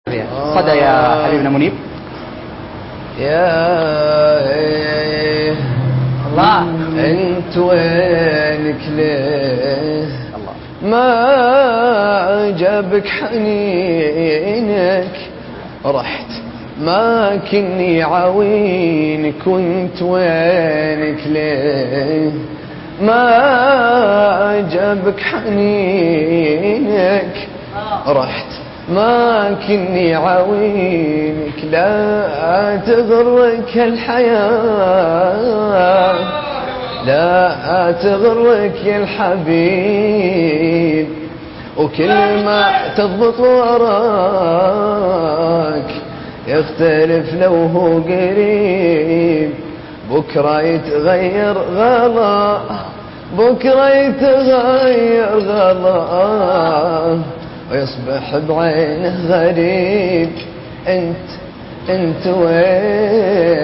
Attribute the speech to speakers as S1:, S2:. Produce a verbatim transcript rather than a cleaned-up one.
S1: صدى يا حبيبنا منيب.
S2: يا
S1: الله،
S2: انت وينك ليه
S1: الله
S2: ما عجبك حنينك؟ رحت ما كني عوينك، وانت وينك ليه ما عجبك حنينك؟ رحت ما كني عوينك. لا تغرك الحياة، لا تغرك يا الحبيب، وكل ما تضبط وراك يختلف لو هو قريب. بكرة يتغير غلا، بكرة يتغير غلا، ويصبح بعينه غريب. انت انت وين